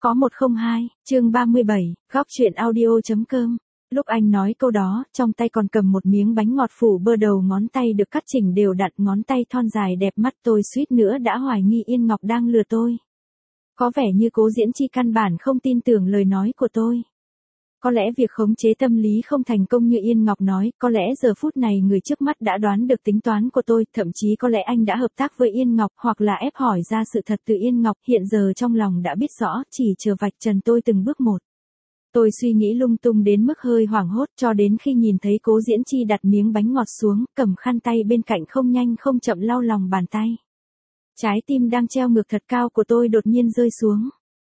Có 102, chương 37, góc chuyện audio.com. Lúc anh nói câu đó, trong tay còn cầm một miếng bánh ngọt phủ bơ, đầu ngón tay được cắt chỉnh đều đặn, ngón tay thon dài đẹp mắt, tôi suýt nữa đã hoài nghi Yên Ngọc đang lừa tôi. Có vẻ như Cố Diễn Chi căn bản không tin tưởng lời nói của tôi. Có lẽ việc khống chế tâm lý không thành công như Yên Ngọc nói, có lẽ giờ phút này người trước mắt đã đoán được tính toán của tôi, thậm chí có lẽ anh đã hợp tác với Yên Ngọc, hoặc là ép hỏi ra sự thật từ Yên Ngọc, hiện giờ trong lòng đã biết rõ, chỉ chờ vạch trần tôi từng bước một. Tôi suy nghĩ lung tung đến mức hơi hoảng hốt, cho đến khi nhìn thấy Cố Diễn Chi đặt miếng bánh ngọt xuống, cầm khăn tay bên cạnh không nhanh không chậm lau lòng bàn tay. Trái tim đang treo ngược thật cao của tôi đột nhiên rơi xuống.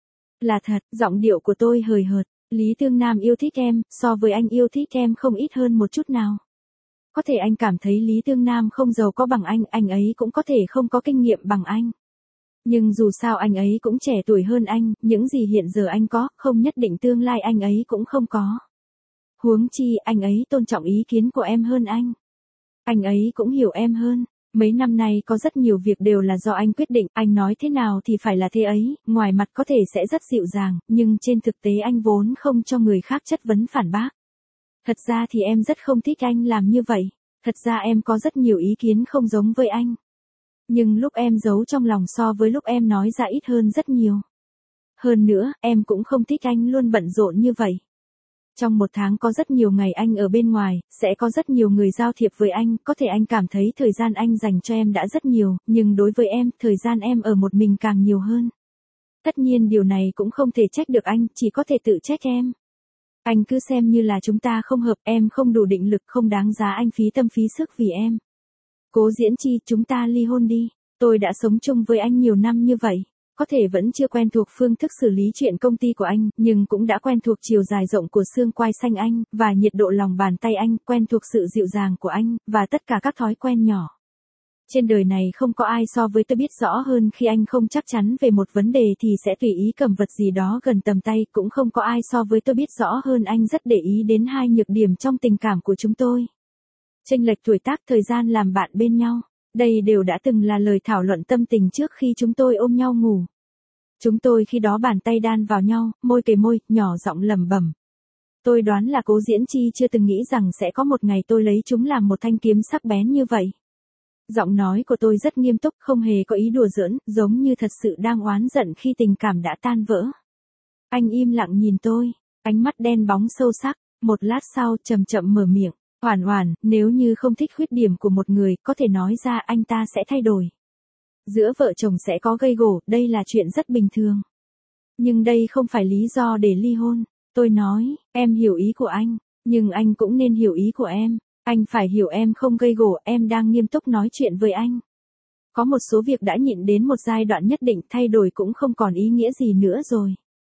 Là thật, giọng điệu của tôi hời hợt. Lý Tương Nam yêu thích em, so với anh yêu thích em không ít hơn một chút nào. Có thể anh cảm thấy Lý Tương Nam không giàu có bằng anh ấy cũng có thể không có kinh nghiệm bằng anh. Nhưng dù sao anh ấy cũng trẻ tuổi hơn anh, những gì hiện giờ anh có, không nhất định tương lai anh ấy cũng không có. Huống chi, anh ấy tôn trọng ý kiến của em hơn anh. Anh ấy cũng hiểu em hơn. Mấy năm nay có rất nhiều việc đều là do anh quyết định, anh nói thế nào thì phải là thế ấy, ngoài mặt có thể sẽ rất dịu dàng, nhưng trên thực tế anh vốn không cho người khác chất vấn phản bác. Thật ra thì em rất không thích anh làm như vậy, thật ra em có rất nhiều ý kiến không giống với anh. Nhưng lúc em giấu trong lòng so với lúc em nói ra ít hơn rất nhiều. Hơn nữa, em cũng không thích anh luôn bận rộn như vậy. Trong một tháng có rất nhiều ngày anh ở bên ngoài, sẽ có rất nhiều người giao thiệp với anh, có thể anh cảm thấy thời gian anh dành cho em đã rất nhiều, nhưng đối với em, thời gian em ở một mình càng nhiều hơn. Tất nhiên điều này cũng không thể trách được anh, chỉ có thể tự trách em. Anh cứ xem như là chúng ta không hợp, em không đủ định lực, không đáng giá anh phí tâm phí sức vì em. Cố Diễn Chi, chúng ta ly hôn đi, tôi đã sống chung với anh nhiều năm như vậy. Có thể vẫn chưa quen thuộc phương thức xử lý chuyện công ty của anh, nhưng cũng đã quen thuộc chiều dài rộng của xương quai xanh anh, và nhiệt độ lòng bàn tay anh, quen thuộc sự dịu dàng của anh, và tất cả các thói quen nhỏ. Trên đời này không có ai so với tôi biết rõ hơn khi anh không chắc chắn về một vấn đề thì sẽ tùy ý cầm vật gì đó gần tầm tay, cũng không có ai so với tôi biết rõ hơn anh rất để ý đến hai nhược điểm trong tình cảm của chúng tôi. Chênh lệch tuổi tác, thời gian làm bạn bên nhau. Đây đều đã từng là lời thảo luận tâm tình trước khi chúng tôi ôm nhau ngủ. Chúng tôi khi đó bàn tay đan vào nhau, môi kề môi, nhỏ giọng lẩm bẩm. Tôi đoán là Cố Diễn Chi chưa từng nghĩ rằng sẽ có một ngày tôi lấy chúng làm một thanh kiếm sắc bén như vậy. Giọng nói của tôi rất nghiêm túc, không hề có ý đùa giỡn, giống như thật sự đang oán giận khi tình cảm đã tan vỡ. Anh im lặng nhìn tôi, ánh mắt đen bóng sâu sắc, một lát sau chậm chậm mở miệng. Hoản Hoản, nếu như không thích khuyết điểm của một người, có thể nói ra anh ta sẽ thay đổi. Giữa vợ chồng sẽ có gây gổ, đây là chuyện rất bình thường. Nhưng đây không phải lý do để ly hôn. Tôi nói, em hiểu ý của anh, nhưng anh cũng nên hiểu ý của em. Anh phải hiểu em không gây gổ, em đang nghiêm túc nói chuyện với anh. Có một số việc đã nhịn đến một giai đoạn nhất định, thay đổi cũng không còn ý nghĩa gì nữa rồi.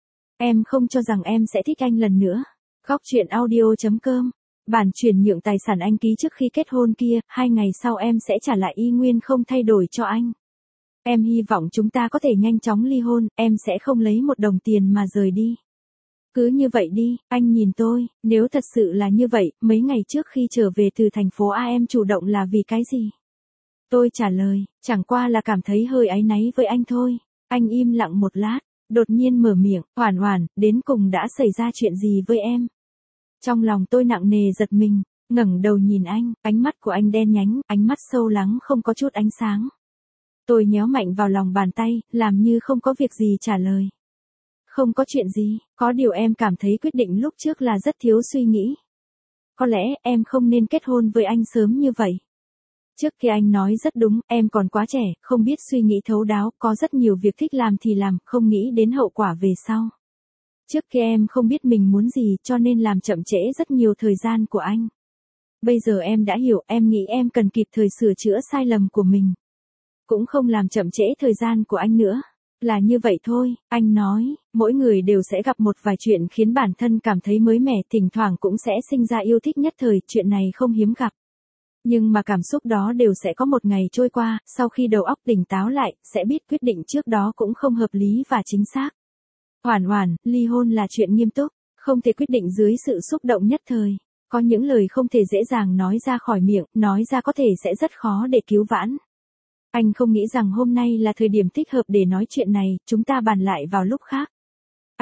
Em không cho rằng em sẽ thích anh lần nữa. Góc chuyện audio.com. Bản chuyển nhượng tài sản anh ký trước khi kết hôn kia, 2 ngày sau em sẽ trả lại y nguyên không thay đổi cho anh. Em hy vọng chúng ta có thể nhanh chóng ly hôn, em sẽ không lấy một đồng tiền mà rời đi. Cứ như vậy đi, anh nhìn tôi, nếu thật sự là như vậy, mấy ngày trước khi trở về từ thành phố A em chủ động là vì cái gì? Tôi trả lời, chẳng qua là cảm thấy hơi áy náy với anh thôi. Anh im lặng một lát, đột nhiên mở miệng, Hoản Hoản, đến cùng đã xảy ra chuyện gì với em? Trong lòng tôi nặng nề giật mình, ngẩng đầu nhìn anh, ánh mắt của anh đen nhánh, ánh mắt sâu lắng không có chút ánh sáng. Tôi nhéo mạnh vào lòng bàn tay, làm như không có việc gì trả lời. Không có chuyện gì, có điều em cảm thấy quyết định lúc trước là rất thiếu suy nghĩ. Có lẽ em không nên kết hôn với anh sớm như vậy. Trước kia anh nói rất đúng, em còn quá trẻ, không biết suy nghĩ thấu đáo, có rất nhiều việc thích làm thì làm, không nghĩ đến hậu quả về sau. Trước kia em không biết mình muốn gì cho nên làm chậm trễ rất nhiều thời gian của anh. Bây giờ em đã hiểu, em nghĩ em cần kịp thời sửa chữa sai lầm của mình. Cũng không làm chậm trễ thời gian của anh nữa. Là như vậy thôi, anh nói, mỗi người đều sẽ gặp một vài chuyện khiến bản thân cảm thấy mới mẻ, thỉnh thoảng cũng sẽ sinh ra yêu thích nhất thời, chuyện này không hiếm gặp. Nhưng mà cảm xúc đó đều sẽ có một ngày trôi qua, sau khi đầu óc tỉnh táo lại, sẽ biết quyết định trước đó cũng không hợp lý và chính xác. Hoản Hoản, ly hôn là chuyện nghiêm túc, không thể quyết định dưới sự xúc động nhất thời. Có những lời không thể dễ dàng nói ra khỏi miệng, nói ra có thể sẽ rất khó để cứu vãn. Anh không nghĩ rằng hôm nay là thời điểm thích hợp để nói chuyện này, chúng ta bàn lại vào lúc khác.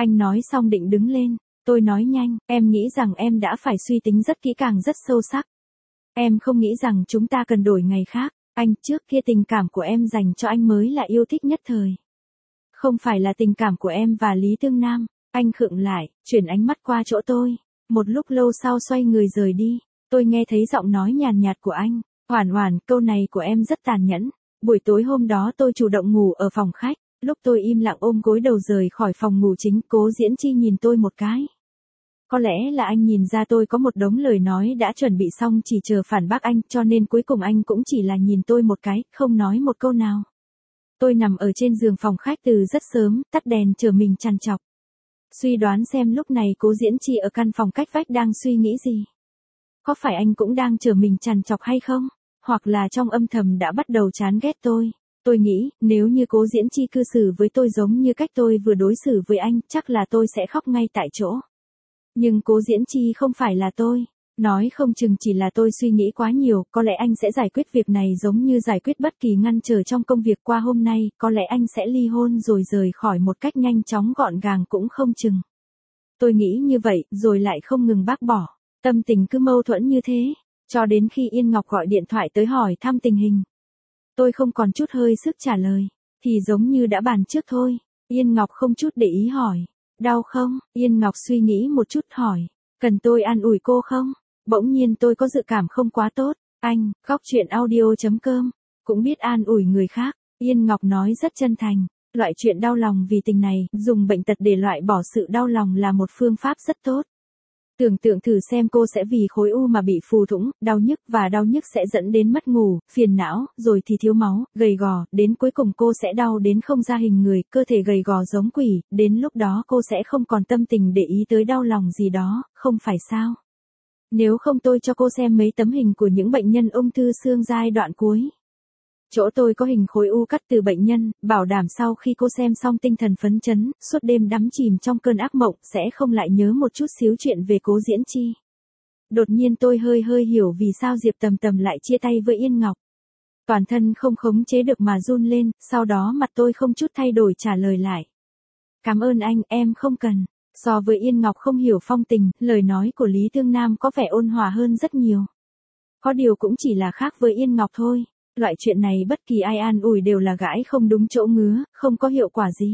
Anh nói xong định đứng lên. Tôi nói nhanh, em nghĩ rằng em đã phải suy tính rất kỹ càng rất sâu sắc. Em không nghĩ rằng chúng ta cần đổi ngày khác. Anh, trước kia tình cảm của em dành cho anh mới là yêu thích nhất thời. Không phải là tình cảm của em và Lý Tương Nam. Anh khựng lại, chuyển ánh mắt qua chỗ tôi. Một lúc lâu sau xoay người rời đi. Tôi nghe thấy giọng nói nhàn nhạt của anh. Hoản Hoản, câu này của em rất tàn nhẫn. Buổi tối hôm đó tôi chủ động ngủ ở phòng khách. Lúc tôi im lặng ôm gối đầu rời khỏi phòng ngủ chính, Cố Diễn Chi nhìn tôi một cái. Có lẽ là anh nhìn ra tôi có một đống lời nói đã chuẩn bị xong chỉ chờ phản bác anh, cho nên cuối cùng anh cũng chỉ là nhìn tôi một cái, không nói một câu nào. Tôi nằm ở trên giường phòng khách từ rất sớm, tắt đèn chờ mình trằn trọc. Suy đoán xem lúc này Cố Diễn Chi ở căn phòng cách vách đang suy nghĩ gì. Có phải anh cũng đang chờ mình trằn trọc hay không? Hoặc là trong âm thầm đã bắt đầu chán ghét tôi. Tôi nghĩ, nếu như Cố Diễn Chi cư xử với tôi giống như cách tôi vừa đối xử với anh, chắc là tôi sẽ khóc ngay tại chỗ. Nhưng Cố Diễn Chi không phải là tôi. Nói không chừng chỉ là tôi suy nghĩ quá nhiều, có lẽ anh sẽ giải quyết việc này giống như giải quyết bất kỳ ngăn trở trong công việc qua hôm nay, có lẽ anh sẽ ly hôn rồi rời khỏi một cách nhanh chóng gọn gàng cũng không chừng. Tôi nghĩ như vậy, rồi lại không ngừng bác bỏ. Tâm tình cứ mâu thuẫn như thế, cho đến khi Yên Ngọc gọi điện thoại tới hỏi thăm tình hình. Tôi không còn chút hơi sức trả lời, thì giống như đã bàn trước thôi. Yên Ngọc không chút để ý hỏi, đau không? Yên Ngọc suy nghĩ một chút hỏi, cần tôi an ủi cô không? Bỗng nhiên tôi có dự cảm không quá tốt. Anh, góc chuyện audio.com, cũng biết an ủi người khác. Yên Ngọc nói rất chân thành, loại chuyện đau lòng vì tình này, dùng bệnh tật để loại bỏ sự đau lòng là một phương pháp rất tốt. Tưởng tượng thử xem cô sẽ vì khối u mà bị phù thủng, đau nhức và đau nhức sẽ dẫn đến mất ngủ, phiền não, rồi thì thiếu máu, gầy gò, đến cuối cùng cô sẽ đau đến không ra hình người, cơ thể gầy gò giống quỷ, đến lúc đó cô sẽ không còn tâm tình để ý tới đau lòng gì đó, không phải sao? Nếu không tôi cho cô xem mấy tấm hình của những bệnh nhân ung thư xương giai đoạn cuối. Chỗ tôi có hình khối u cắt từ bệnh nhân, bảo đảm sau khi cô xem xong tinh thần phấn chấn, suốt đêm đắm chìm trong cơn ác mộng, sẽ không lại nhớ một chút xíu chuyện về Cố Diễn Chi. Đột nhiên tôi hơi hiểu vì sao Diệp Tầm Tầm lại chia tay với Yên Ngọc. Toàn thân không khống chế được mà run lên, sau đó mặt tôi không chút thay đổi trả lời lại. Cảm ơn anh, em không cần. So với Yên Ngọc không hiểu phong tình, lời nói của Lý Tương Nam có vẻ ôn hòa hơn rất nhiều. Có điều cũng chỉ là khác với Yên Ngọc thôi. Loại chuyện này bất kỳ ai an ủi đều là gãi không đúng chỗ ngứa, không có hiệu quả gì.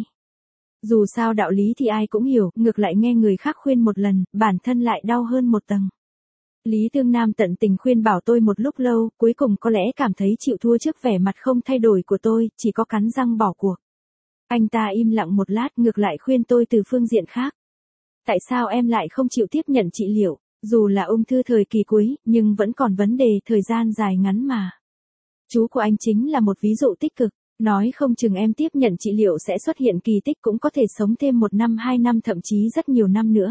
Dù sao đạo lý thì ai cũng hiểu, ngược lại nghe người khác khuyên một lần, bản thân lại đau hơn một tầng. Lý Tương Nam tận tình khuyên bảo tôi một lúc lâu, cuối cùng có lẽ cảm thấy chịu thua trước vẻ mặt không thay đổi của tôi, chỉ có cắn răng bỏ cuộc. Anh ta im lặng một lát, ngược lại khuyên tôi từ phương diện khác. Tại sao em lại không chịu tiếp nhận trị liệu, dù là ung thư thời kỳ cuối, nhưng vẫn còn vấn đề thời gian dài ngắn mà. Chú của anh chính là một ví dụ tích cực, nói không chừng em tiếp nhận trị liệu sẽ xuất hiện kỳ tích, cũng có thể sống thêm 1 năm 2 năm thậm chí rất nhiều năm nữa.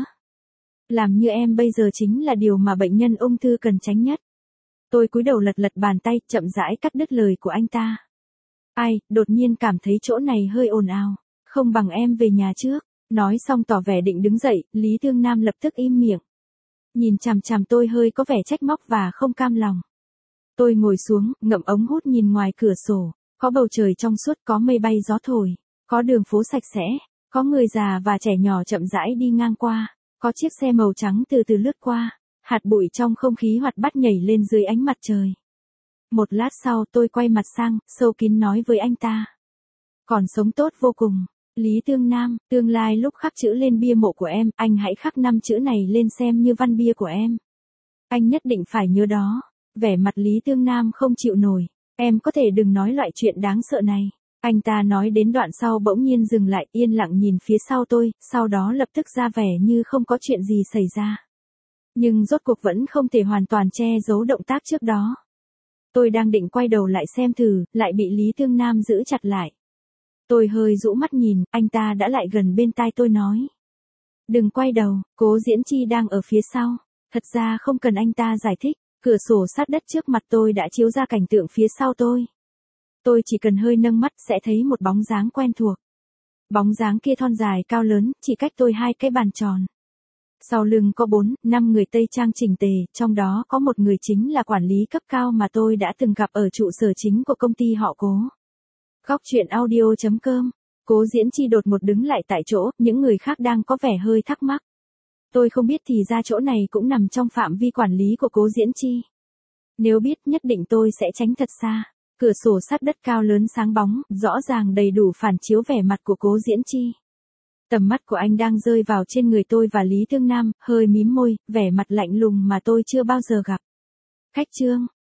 Làm như em bây giờ chính là điều mà bệnh nhân ung thư cần tránh nhất. Tôi cúi đầu lật bàn tay, chậm rãi cắt đứt lời của anh ta. Ai, đột nhiên cảm thấy chỗ này hơi ồn ào, không bằng em về nhà trước. Nói xong tỏ vẻ định đứng dậy, Lý Tương Nam lập tức im miệng. Nhìn chằm chằm tôi hơi có vẻ trách móc và không cam lòng. Tôi ngồi xuống, ngậm ống hút nhìn ngoài cửa sổ, có bầu trời trong suốt, có mây bay gió thổi, có đường phố sạch sẽ, có người già và trẻ nhỏ chậm rãi đi ngang qua, có chiếc xe màu trắng từ từ lướt qua, hạt bụi trong không khí hoạt bát nhảy lên dưới ánh mặt trời. Một lát sau tôi quay mặt sang, sâu kín nói với anh ta. Còn sống tốt vô cùng. Lý Tương Nam, tương lai lúc khắc chữ lên bia mộ của em, anh hãy khắc 5 chữ này lên xem như văn bia của em. Anh nhất định phải nhớ đó. Vẻ mặt Lý Tương Nam không chịu nổi. Em có thể đừng nói loại chuyện đáng sợ này. Anh ta nói đến đoạn sau bỗng nhiên dừng lại, yên lặng nhìn phía sau tôi, sau đó lập tức ra vẻ như không có chuyện gì xảy ra. Nhưng rốt cuộc vẫn không thể hoàn toàn che giấu động tác trước đó. Tôi đang định quay đầu lại xem thử, lại bị Lý Tương Nam giữ chặt lại. Tôi hơi rũ mắt nhìn, anh ta đã lại gần bên tai tôi nói. Đừng quay đầu, Cố Diễn Chi đang ở phía sau. Thật ra không cần anh ta giải thích, cửa sổ sát đất trước mặt tôi đã chiếu ra cảnh tượng phía sau tôi. Tôi chỉ cần hơi nâng mắt sẽ thấy một bóng dáng quen thuộc. Bóng dáng kia thon dài cao lớn, chỉ cách tôi 2 cái bàn tròn. Sau lưng có 4-5 người Tây trang chỉnh tề, trong đó có một người chính là quản lý cấp cao mà tôi đã từng gặp ở trụ sở chính của công ty họ Cố. Góc chuyện audio.com Cố Diễn Chi đột một đứng lại tại chỗ, những người khác đang có vẻ hơi thắc mắc. Tôi không biết thì ra chỗ này cũng nằm trong phạm vi quản lý của Cố Diễn Chi. Nếu biết nhất định tôi sẽ tránh thật xa. Cửa sổ sắt đất cao lớn sáng bóng, rõ ràng đầy đủ phản chiếu vẻ mặt của Cố Diễn Chi. Tầm mắt của anh đang rơi vào trên người tôi và Lý Thương Nam, hơi mím môi, vẻ mặt lạnh lùng mà tôi chưa bao giờ gặp. Khách Trương,